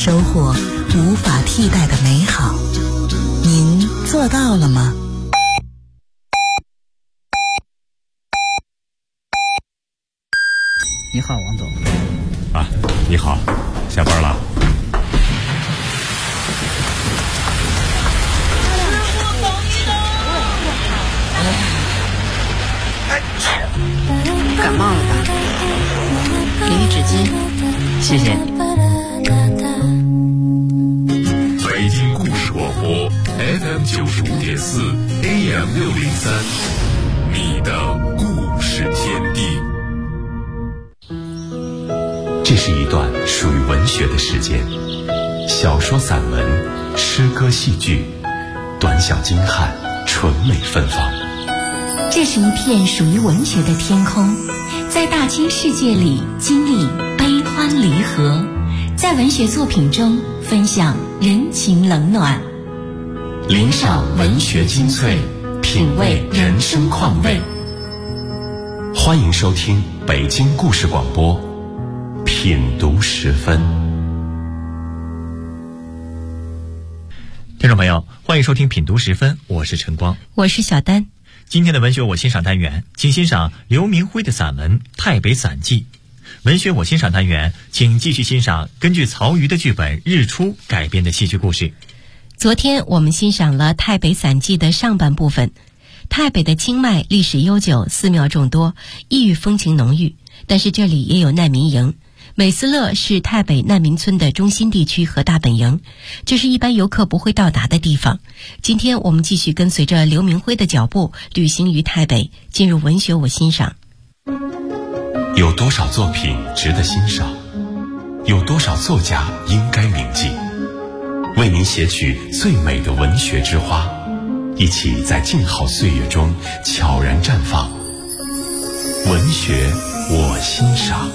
收获无法替代的美好。您做到了吗？ 你好，王总。 啊，你好，下班了。 感冒了吧？给予纸巾，谢谢你。 北京故事广播 FM 95.4 AM 603，你的故事天地。 这是一段属于文学的时间，小说、散文、诗歌、戏剧，短小精悍，纯美芬芳。 这是一片属于文学的天空，在大千世界里经历悲欢离合，在文学作品中分享人情冷暖， 领赏文学精粹，品味人生况味。欢迎收听北京故事广播品读时分。 听众朋友，欢迎收听品读时分，我是陈光， 我是小丹。 今天的文学我欣赏单元，请欣赏刘明辉的散文《太北散记》。文学我欣赏单元，请继续欣赏根据曹禺的剧本《日出》改编的戏剧故事。 昨天我们欣赏了《太北散记》的上半部分。太北的清迈历史悠久，寺庙众多，异域风情浓郁，但是这里也有难民营。美斯乐是太北难民村的中心地区和大本营，这是一般游客不会到达的地方。今天我们继续跟随着刘明辉的脚步，旅行于太北，进入文学我欣赏。 有多少作品值得欣赏？有多少作家应该铭记？为您写取最美的文学之花，一起在静好岁月中悄然绽放。文学我欣赏。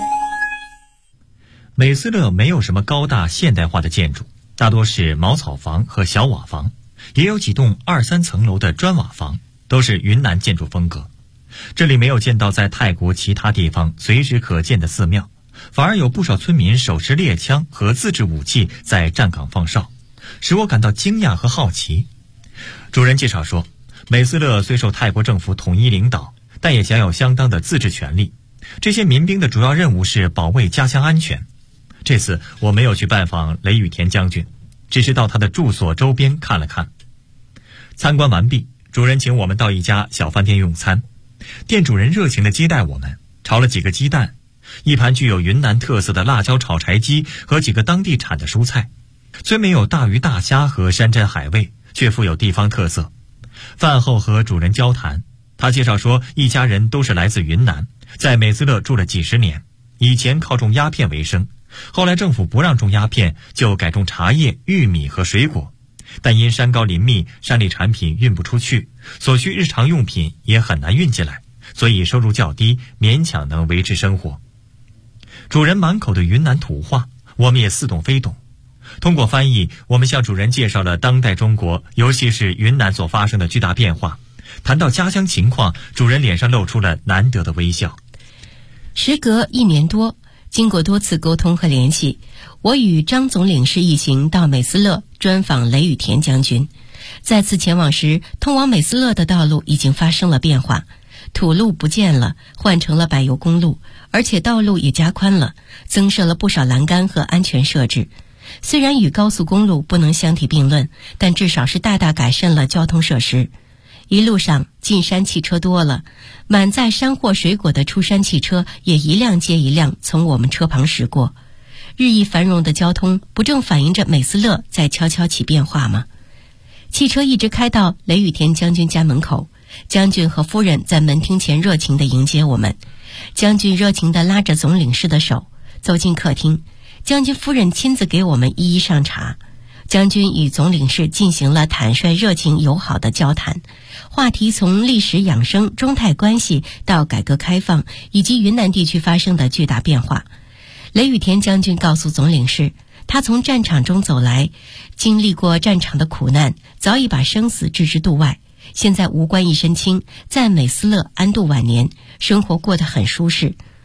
美斯乐没有什么高大现代化的建筑，大多是茅草房和小瓦房，也有几栋2、3层楼的砖瓦房，都是云南建筑风格。这里没有见到在泰国其他地方随时可见的寺庙，反而有不少村民手持猎枪和自制武器在站岗放哨，使我感到惊讶和好奇。主人介绍说，美斯乐虽受泰国政府统一领导，但也享有相当的自治权利。这些民兵的主要任务是保卫家乡安全。这次我没有去拜访雷雨田将军，只是到他的住所周边看了看。参观完毕，主人请我们到一家小饭店用餐。店主人热情地接待我们，炒了几个鸡蛋，一盘具有云南特色的辣椒炒柴鸡和几个当地产的蔬菜。虽没有大鱼大虾和山珍海味，却富有地方特色。饭后和主人交谈，他介绍说一家人都是来自云南，在美斯乐住了几十年，以前靠种鸦片为生，后来政府不让种鸦片，就改种茶叶、玉米和水果，但因山高林密，山里产品运不出去，所需日常用品也很难运进来，所以收入较低，勉强能维持生活。主人满口的云南土话，我们也似懂非懂。通过翻译，我们向主人介绍了当代中国，尤其是云南所发生的巨大变化。谈到家乡情况，主人脸上露出了难得的微笑。 时隔1年多，经过多次沟通和联系，我与张总领事一行到美斯乐专访雷雨田将军。再次前往时，通往美斯乐的道路已经发生了变化，土路不见了，换成了柏油公路，而且道路也加宽了，增设了不少栏杆和安全设置。虽然与高速公路不能相提并论，但至少是大大改善了交通设施。一路上进山汽车多了，满载山货水果的出山汽车也一辆接一辆从我们车旁驶过。日益繁荣的交通，不正反映着美斯乐在悄悄起变化吗？汽车一直开到雷雨田将军家门口，将军和夫人在门厅前热情地迎接我们。将军热情地拉着总领事的手走进客厅，将军夫人亲自给我们一一上茶。将军与总领事进行了坦率、热情、友好的交谈，话题从历史养生、中泰关系到改革开放以及云南地区发生的巨大变化。雷雨田将军告诉总领事，他从战场中走来，经历过战场的苦难，早已把生死置之度外，现在无官一身轻，在美斯乐安度晚年，生活过得很舒适。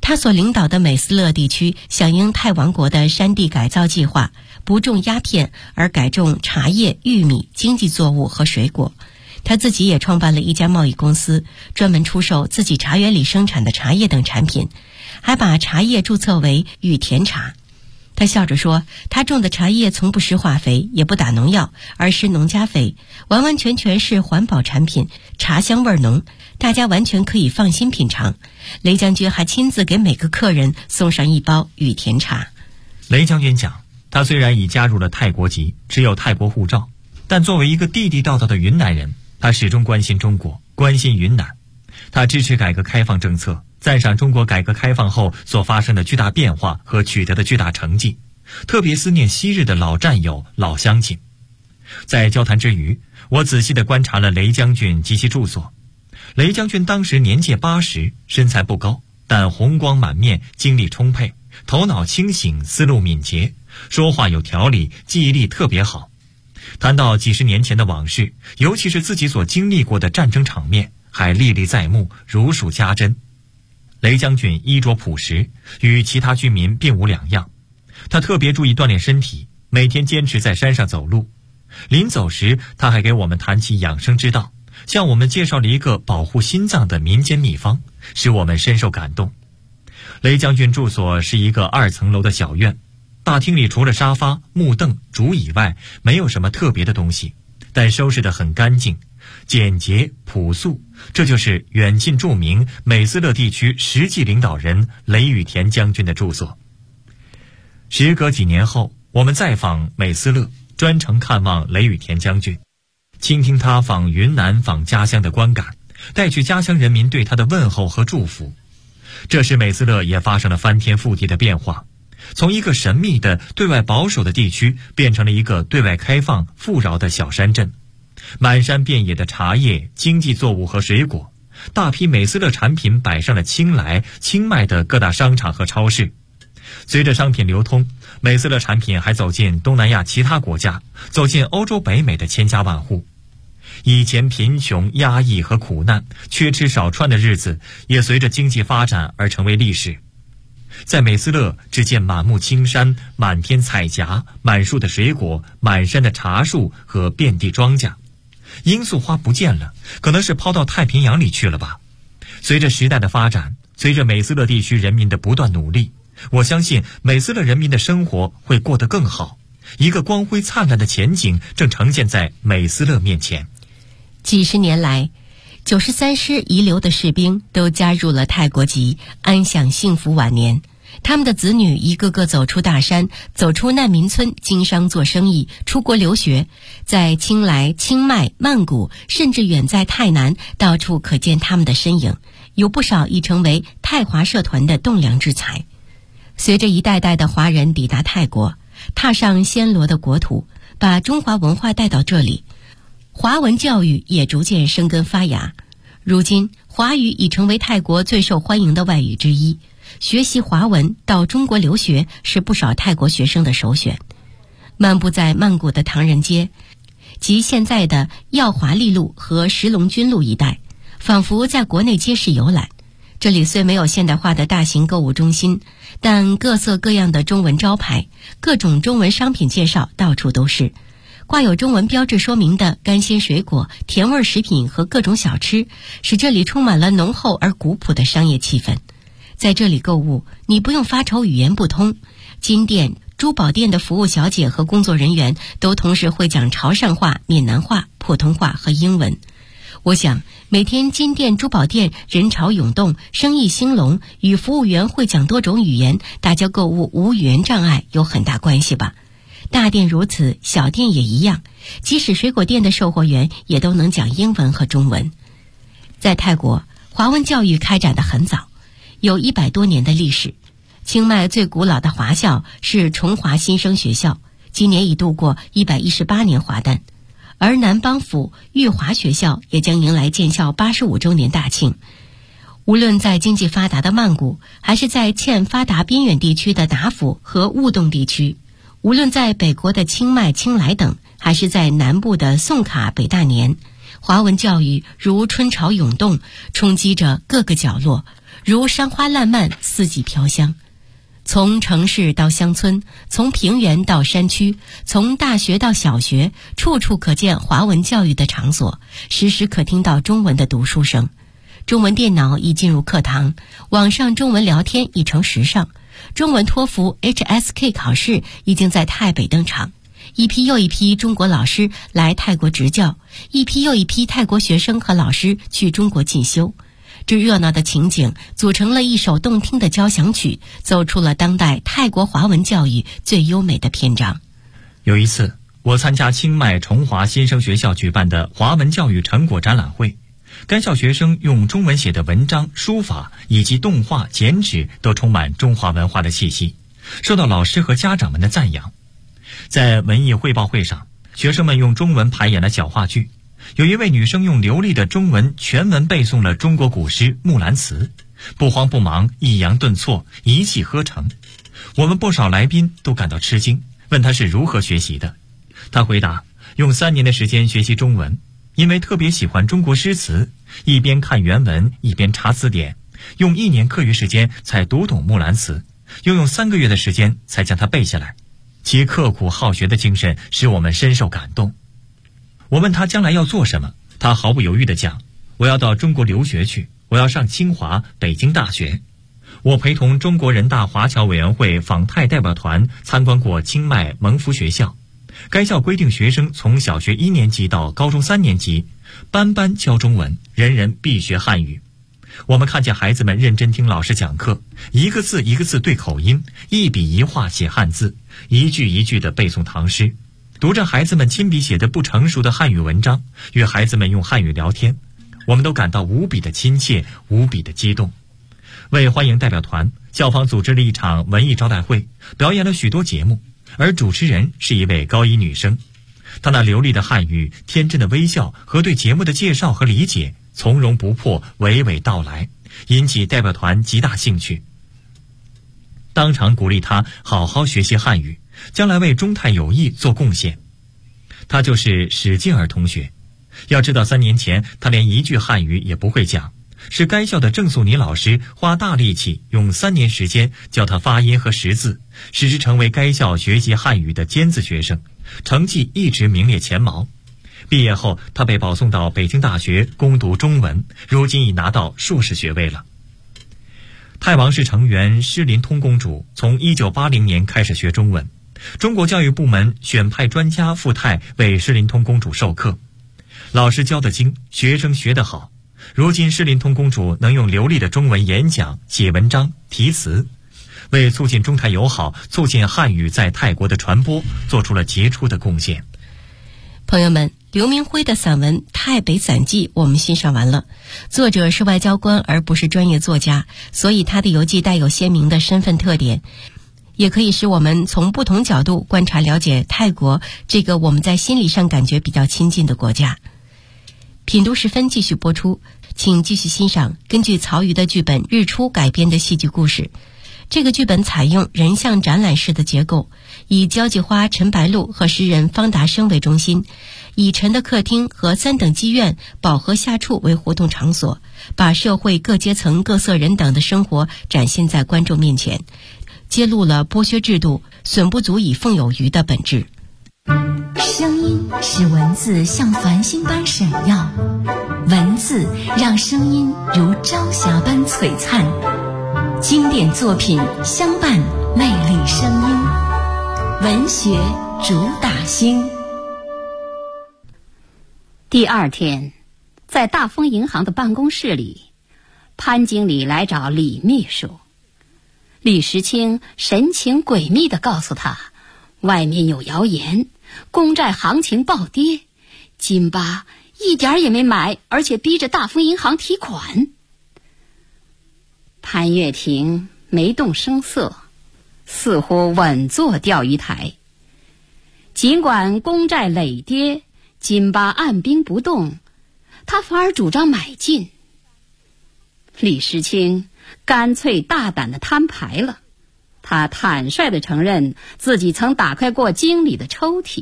他所领导的美斯乐地区响应泰王国的山地改造计划，不种鸦片而改种茶叶、玉米、经济作物和水果。他自己也创办了一家贸易公司，专门出售自己茶园里生产的茶叶等产品，还把茶叶注册为羽田茶。他笑着说，他种的茶叶从不施化肥，也不打农药，而施农家肥，完完全全是环保产品，茶香味浓，大家完全可以放心品尝。雷将军还亲自给每个客人送上一包羽田茶。 雷将军讲，他虽然已加入了泰国籍，持有泰国护照，但作为一个地地道道的云南人，他始终关心中国，关心云南。他支持改革开放政策，赞赏中国改革开放后所发生的巨大变化和取得的巨大成绩，特别思念昔日的老战友、老乡亲。在交谈之余，我仔细地观察了雷将军及其住所。雷将军当时年届80，身材不高，但红光满面，精力充沛，头脑清醒，思路敏捷，说话有条理，记忆力特别好。谈到几十年前的往事，尤其是自己所经历过的战争场面，还历历在目，如数家珍。雷将军衣着朴实，与其他居民并无两样。他特别注意锻炼身体，每天坚持在山上走路。临走时，他还给我们谈起养生之道，向我们介绍了一个保护心脏的民间秘方，使我们深受感动。雷将军住所是一个2层楼的小院，大厅里除了沙发、木凳、竹以外，没有什么特别的东西，但收拾得很干净，简洁朴素。这就是远近著名美斯乐地区实际领导人雷羽田将军的住所。时隔几年后，我们再访美斯乐，专程看望雷羽田将军，倾听他访云南访家乡的观感，带去家乡人民对他的问候和祝福。这时美斯乐也发生了翻天覆地的变化，从一个神秘的对外保守的地区变成了一个对外开放富饶的小山镇，满山遍野的茶叶、经济作物和水果，大批美斯乐产品摆上了清莱、清迈的各大商场和超市。随着商品流通，美斯乐产品还走进东南亚其他国家，走进欧洲北美的千家万户。以前贫穷、压抑和苦难、缺吃少穿的日子，也随着经济发展而成为历史。在美斯乐，只见满目青山、满天彩霞、满树的水果、满山的茶树和遍地庄稼。罂粟花不见了，可能是抛到太平洋里去了吧。随着时代的发展，随着美斯乐地区人民的不断努力，我相信美斯乐人民的生活会过得更好，一个光辉灿烂的前景正呈现在美斯乐面前。 几十年来，93师遗留的士兵都加入了泰国籍，安享幸福晚年。他们的子女一个个走出大山，走出难民村，经商做生意，出国留学，在清莱、清迈、曼谷，甚至远在泰南，到处可见他们的身影。有不少已成为泰华社团的栋梁之才。随着一代代的华人抵达泰国，踏上暹罗的国土，把中华文化带到这里，华文教育也逐渐生根发芽。如今，华语已成为泰国最受欢迎的外语之一。学习华文到中国留学是不少泰国学生的首选。漫步在曼谷的唐人街，及现在的耀华丽路和石龙军路一带，仿佛在国内街市游览。这里虽没有现代化的大型购物中心，但各色各样的中文招牌，各种中文商品介绍到处都是。挂有中文标志说明的干鲜水果、甜味食品和各种小吃，使这里充满了浓厚而古朴的商业气氛。在这里购物，你不用发愁语言不通，金店、珠宝店的服务小姐和工作人员都同时会讲潮汕话、闽南话、普通话和英文。我想，每天金店、珠宝店人潮涌动，生意兴隆，与服务员会讲多种语言，大家购物无语言障碍有很大关系吧。大店如此，小店也一样，即使水果店的售货员也都能讲英文和中文。在泰国，华文教育开展得很早，有100多年的历史。清迈最古老的华校是崇华新生学校，今年已度过118年华诞，而南邦府裕华学校也将迎来建校85周年大庆。无论在经济发达的曼谷，还是在欠发达边远地区的达府和雾洞地区，无论在北国的清迈、清莱等，还是在南部的宋卡、北大年，华文教育如春潮涌动，冲击着各个角落， 如山花烂漫，四季飘香。从城市到乡村，从平原到山区，从大学到小学，处处可见华文教育的场所，时时可听到中文的读书声。中文电脑已进入课堂，网上中文聊天已成时尚。中文托福 HSK 考试已经在泰北登场，一批又一批中国老师来泰国执教，一批又一批泰国学生和老师去中国进修。这热闹的情景组成了一首动听的交响曲，走出了当代泰国华文教育最优美的篇章。 有一次，我参加清迈崇华新生学校举办的华文教育成果展览会，该校学生用中文写的文章、书法以及动画、剪纸都充满中华文化的气息，受到老师和家长们的赞扬。在文艺汇报会上，学生们用中文排演了小话剧，有一位女生用流利的中文全文背诵了中国古诗《木兰辞》，不慌不忙，抑扬顿挫，一气呵成。我们不少来宾都感到吃惊，问她是如何学习的。她回答，用3年的时间学习中文，因为特别喜欢中国诗词，一边看原文一边查词典，用1年课余时间才读懂《木兰辞》，又用3个月的时间才将它背下来。其刻苦好学的精神使我们深受感动。我问他将来要做什么，他毫不犹豫地讲，我要到中国留学去，我要上清华、北京大学。我陪同中国人大华侨委员会访泰代表团参观过清迈蒙福学校，该校规定学生从小学1年级到高中3年级，班班教中文，人人必学汉语。我们看见孩子们认真听老师讲课，一个字一个字对口音，一笔一画写汉字，一句一句地背诵唐诗，读着孩子们亲笔写的不成熟的汉语文章，与孩子们用汉语聊天，我们都感到无比的亲切，无比的激动。为欢迎代表团，校方组织了一场文艺招待会，表演了许多节目，而主持人是一位高1女生。她那流利的汉语、天真的微笑和对节目的介绍和理解，从容不迫，娓娓道来，引起代表团极大兴趣。当场鼓励她好好学习汉语，将来为中泰友谊做贡献。她就是史静儿同学。要知道3年前她连一句汉语也不会讲，是该校的郑素妮老师花大力气用3年时间教她发音和识字，使之成为该校学习汉语的尖子学生，成绩一直名列前茅。毕业后，她被保送到北京大学攻读中文，如今已拿到硕士学位了。泰王室成员施林通公主从1980年开始学中文，中国教育部门选派专家赴泰为施林通公主授课，老师教得精，学生学得好。如今施林通公主能用流利的中文演讲、写文章、题词，为促进中泰友好、促进汉语在泰国的传播做出了杰出的贡献。 朋友们，刘明辉的散文《泰北散记》我们欣赏完了。作者是外交官而不是专业作家，所以他的游记带有鲜明的身份特点，也可以使我们从不同角度观察了解泰国这个我们在心理上感觉比较亲近的国家。品读时分继续播出，请继续欣赏根据曹禺的剧本《日出》改编的戏剧故事。这个剧本采用人像展览式的结构，以交际花陈白露和诗人方达生为中心，以陈的客厅和3等妓院、宝和下处为活动场所，把社会各阶层各色人等的生活展现在观众面前，揭露了剥削制度损不足以奉有余的本质。 声音使文字像繁星般闪耀，文字让声音如朝霞般璀璨。经典作品相伴，魅力声音，文学主打星。 第2天，在大丰银行的办公室里，潘经理来找李秘书。李时清神情诡秘地告诉他，外面有谣言，公债行情暴跌，金巴一点也没买，而且逼着大丰银行提款。潘月婷没动声色，似乎稳坐钓鱼台。尽管公债累跌，金巴按兵不动，他反而主张买进。李时清干脆大胆地摊牌了，他坦率地承认自己曾打开过经理的抽屉，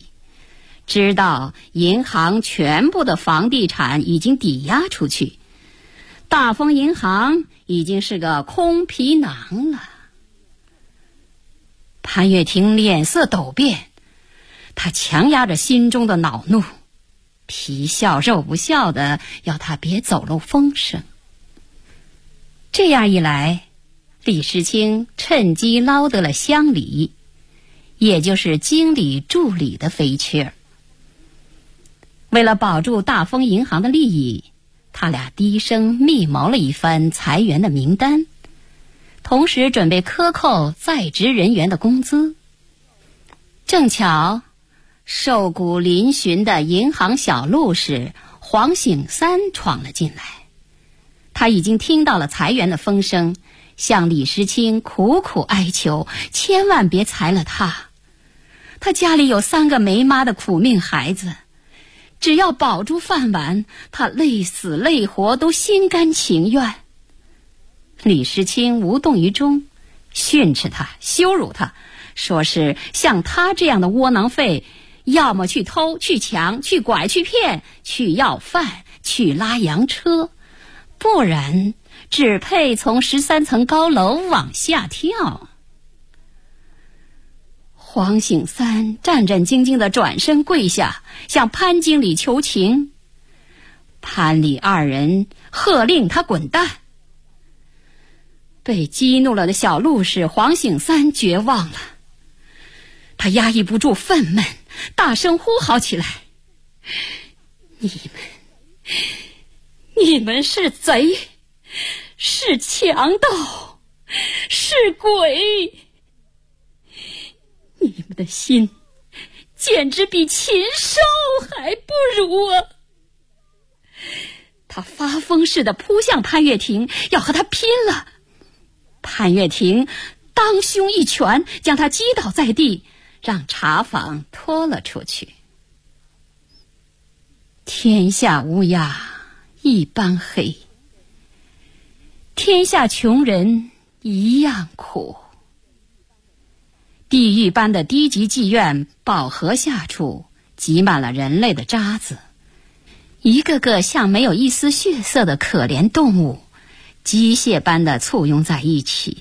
知道银行全部的房地产已经抵押出去， 大丰银行已经是个空皮囊了。潘月亭脸色陡变，他强压着心中的恼怒，皮笑肉不笑的要他别走漏风声。这样一来，李时清趁机捞得了乡里，也就是经理助理的肥缺。为了保住大丰银行的利益，他俩低声密谋了一番裁员的名单，同时准备克扣在职人员的工资。正巧瘦骨嶙峋的银行小路士黄醒三闯了进来，他已经听到了裁员的风声，向李时清苦苦哀求，千万别裁了他。他家里有3个没妈的苦命孩子，只要保住饭碗，他累死累活都心甘情愿。李时清无动于衷，训斥他，羞辱他，说是像他这样的窝囊废，要么去偷去抢去拐去骗去要饭去拉洋车，不然只配从13层高楼往下跳。黄醒三战战兢兢地转身跪下，向潘经理求情。潘李2人喝令他滚蛋。被激怒了的小路士黄醒三绝望了，他压抑不住愤懑，大声呼号起来：你们是贼，是强盗，是鬼，你们的心简直比禽兽还不如啊！他发疯似的扑向潘月亭，要和他拼了。潘月亭当胸一拳将他击倒在地，让茶坊拖了出去。天下乌鸦一般黑，天下穷人一样苦。地狱般的低级妓院饱和下处挤满了人类的渣子，一个个像没有一丝血色的可怜动物，机械般的簇拥在一起。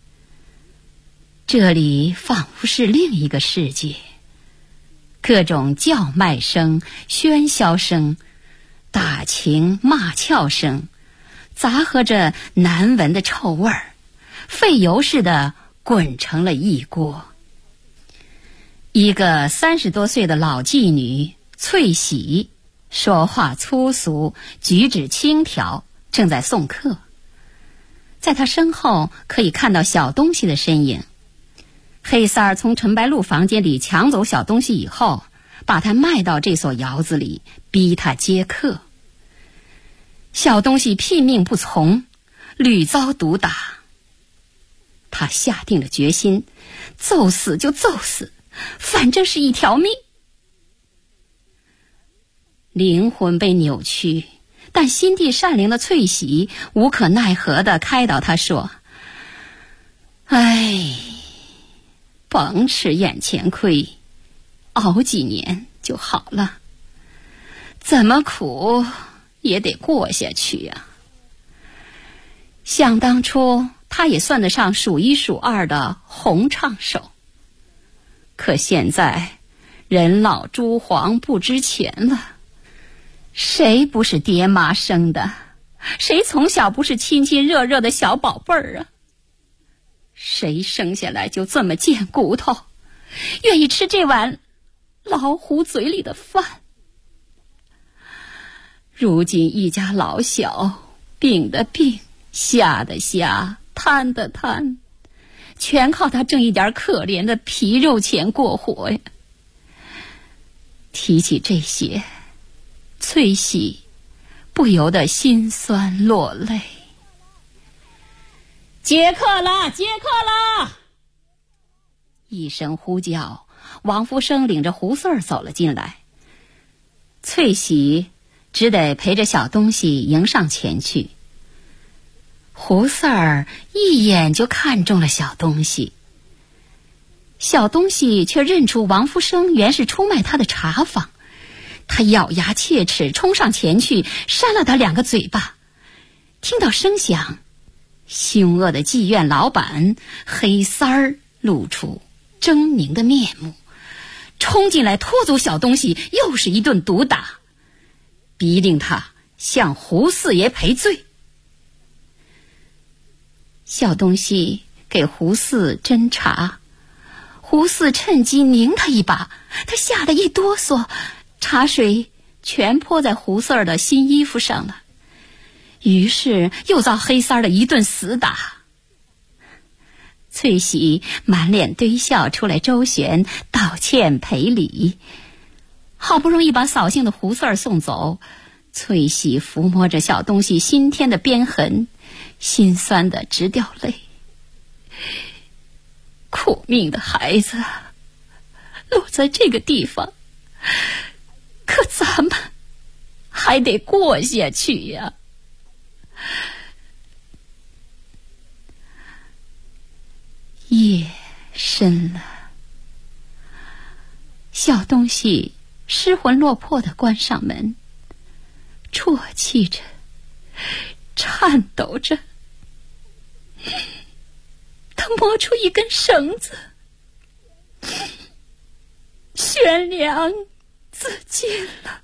这里仿佛是另一个世界，各种叫卖声、喧嚣声、打情骂俏声，杂合着难闻的臭味儿，沸油似的滚成了一锅。一个30多岁的老妓女翠喜，说话粗俗，举止轻佻，正在送客。在她身后可以看到小东西的身影。黑三儿从陈白露房间里抢走小东西以后，把他卖到这所窑子里，逼他接客。小东西拼命不从，屡遭毒打。他下定了决心，揍死就揍死，反正是一条命。灵魂被扭曲，但心地善良的翠喜无可奈何地开导他说：哎，甭吃眼前亏，熬几年就好了，怎么苦也得过下去呀。想当初他也算得上数1数2的红唱手，可现在人老珠黄不值钱了。谁不是爹妈生的？谁从小不是亲亲热热的小宝贝儿啊？谁生下来就这么贱骨头，愿意吃这碗老虎嘴里的饭？如今一家老小，病的病，瞎的瞎，贪的贪，全靠他挣一点可怜的皮肉钱过活呀。提起这些，翠喜不由得心酸落泪。接客了，接客了！一声呼叫，王福生领着胡四儿走了进来。翠喜只得陪着小东西迎上前去。胡四儿一眼就看中了小东西，小东西却认出王福生原是出卖他的茶坊，他咬牙切齿冲上前去扇了他2个嘴巴。 听到声响，凶恶的妓院老板黑三儿露出狰狞的面目，冲进来拖走小东西，又是一顿毒打，逼令他向胡四爷赔罪。小东西给胡四斟茶，胡四趁机拧他一把，他吓得一哆嗦，茶水全泼在胡四儿的新衣服上了，于是又遭黑三儿的一顿死打。翠喜满脸堆笑出来周旋道歉赔礼，好不容易把扫兴的胡四儿送走，翠喜抚摸着小东西新添的鞭痕，心酸的直掉泪。苦命的孩子落在这个地方，可咱们还得过下去呀。夜深了，小东西失魂落魄地关上门，啜泣着，颤抖着，他摸出一根绳子，悬梁自尽了。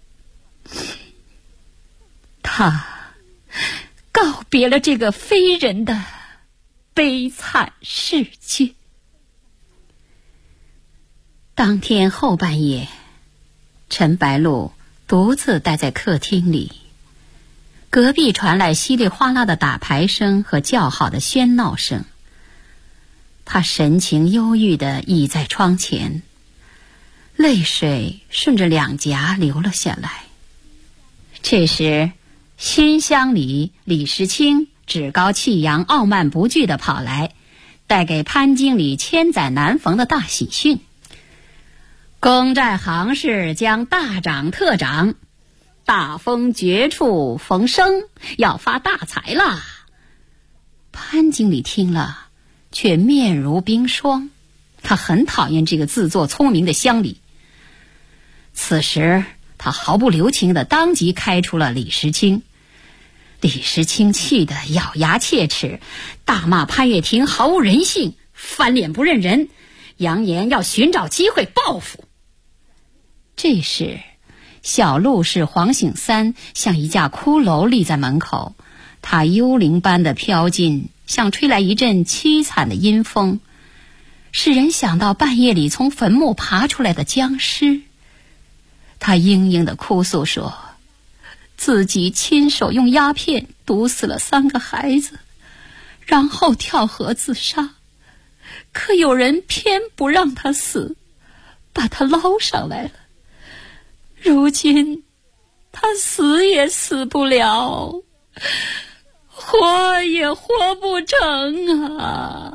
他告别了这个非人的悲惨世界。当天后半夜，陈白露独自待在客厅里，隔壁传来稀里哗啦的打牌声和叫好的喧闹声。他神情忧郁地倚在窗前，泪水顺着两颊流了下来。这时新乡里李时清趾高气扬、傲慢不惧地跑来，带给潘经理千载难逢的大喜讯：公债行市将大涨特涨，大风绝处逢生，要发大财啦！潘经理听了却面如冰霜，他很讨厌这个自作聪明的乡里。此时他毫不留情地当即开除了李时清。李时清气得咬牙切齿，大骂潘月亭毫无人性，翻脸不认人，扬言要寻找机会报复。这时小陆氏黄醒三像一架骷髅立在门口，他幽灵般的飘进，像吹来一阵凄惨的阴风，使人想到半夜里从坟墓爬出来的僵尸。他嘤嘤地哭诉说，自己亲手用鸦片毒死了3个孩子，然后跳河自杀，可有人偏不让他死，把他捞上来了。如今他死也死不了，活也活不成啊！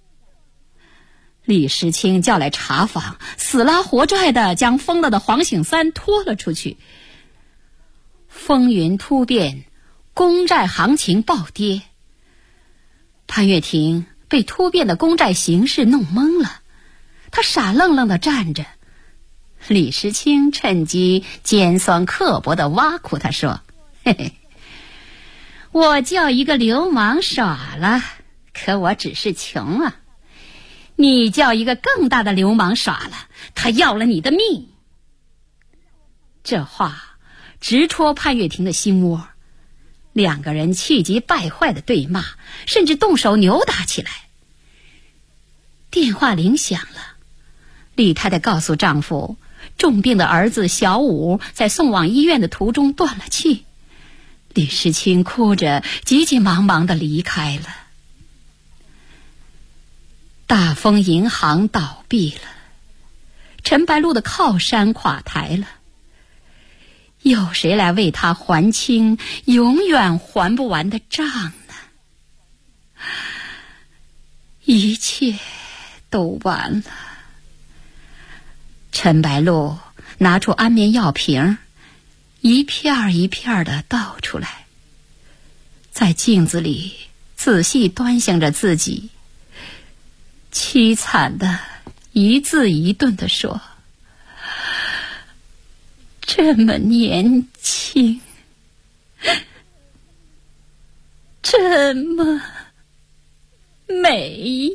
李时清叫来茶坊，死拉活拽的将疯了的黄醒三拖了出去。风云突变，公债行情暴跌。潘月亭被突变的公债形势弄懵了，他傻愣愣地站着。李时清趁机尖酸刻薄地挖苦他说：嘿嘿，我叫一个流氓耍了，可我只是穷啊。你叫一个更大的流氓耍了，他要了你的命。这话直戳潘月亭的心窝，两个人气急败坏的对骂，甚至动手扭打起来。电话铃响了，李太太告诉丈夫，重病的儿子小武在送往医院的途中断了气。李时清哭着急急忙忙地离开了。大丰银行倒闭了，陈白露的靠山垮台了，有谁来为他还清永远还不完的账呢？一切都完了。陈白露拿出安眠药瓶，一片一片地倒出来，在镜子里仔细端详着自己，凄惨的一字一顿地说：这么年轻， 这么美，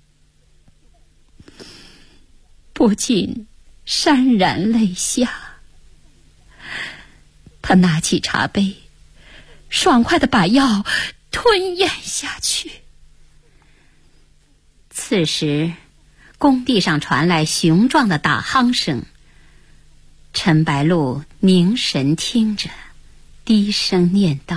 不禁潸然泪下。他拿起茶杯，爽快地把药吞咽下去。此时工地上传来雄壮的打夯声，陈白露凝神听着，低声念道：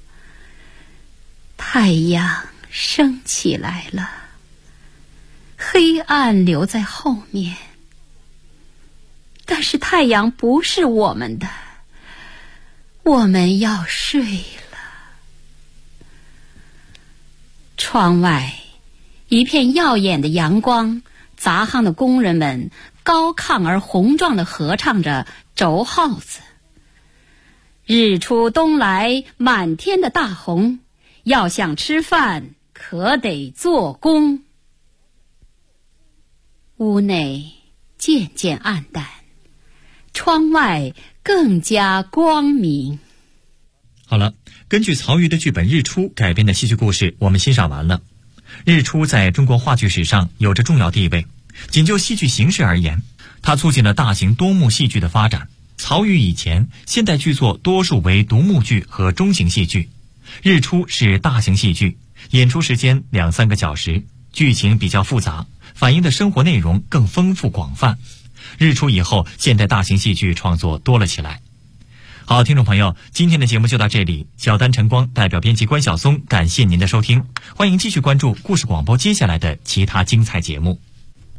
太阳升起来了，黑暗留在后面，但是太阳不是我们的，我们要睡了。窗外一片耀眼的阳光，杂夯的工人们高亢而宏壮地合唱着轴号子。日出东来，满天的大红，要想吃饭可得做工。屋内渐渐暗淡，窗外更加光明。 好了，根据曹禺的剧本《日出》改编的戏剧故事我们欣赏完了。日出在中国话剧史上有着重要地位，仅就戏剧形式而言，它促进了大型多幕戏剧的发展。曹禺以前，现代剧作多数为独幕剧和中型戏剧，日出是大型戏剧，演出时间2-3个小时，剧情比较复杂，反映的生活内容更丰富广泛。日出以后，现代大型戏剧创作多了起来。好，听众朋友，今天的节目就到这里。小丹晨光代表编辑关晓松，感谢您的收听，欢迎继续关注故事广播接下来的其他精彩节目。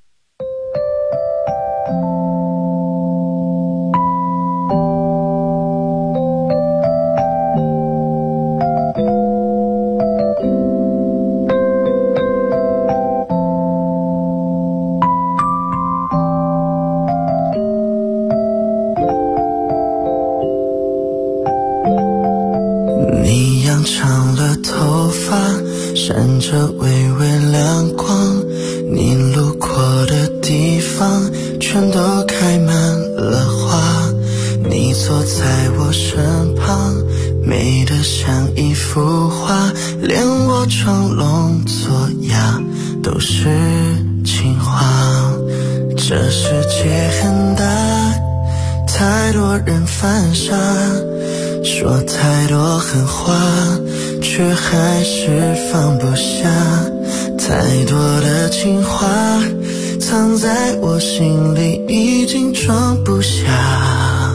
闪着微微亮光，你路过的地方全都开满了花，你坐在我身旁，美得像一幅画，连我装聋作哑都是情话。这世界很大，太多人犯傻，说太多狠话，却还是放不下，太多的情话藏在我心里，已经装不下，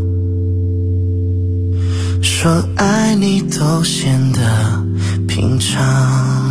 说爱你都显得平常。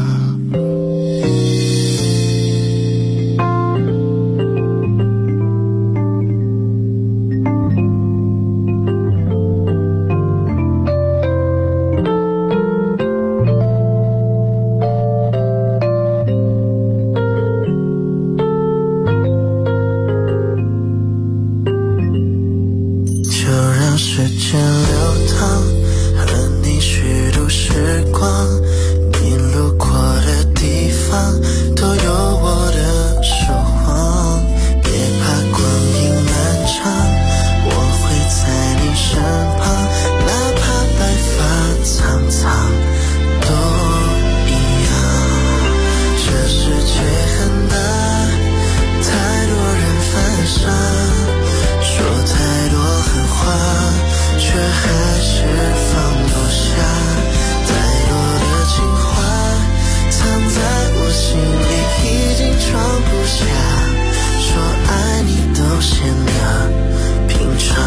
时间流淌，和你虚度时光，你路过的地方都有我的守望，别怕光阴漫长，我会在你身旁，哪怕白发苍苍都一样。这世界很大，太多人犯傻，说太多狠话，却还是放不下，太多的情话藏在我心里，已经装不下，说爱你都显得平常。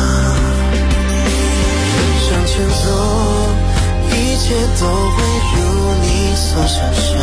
向前走，一切都会如你所想象，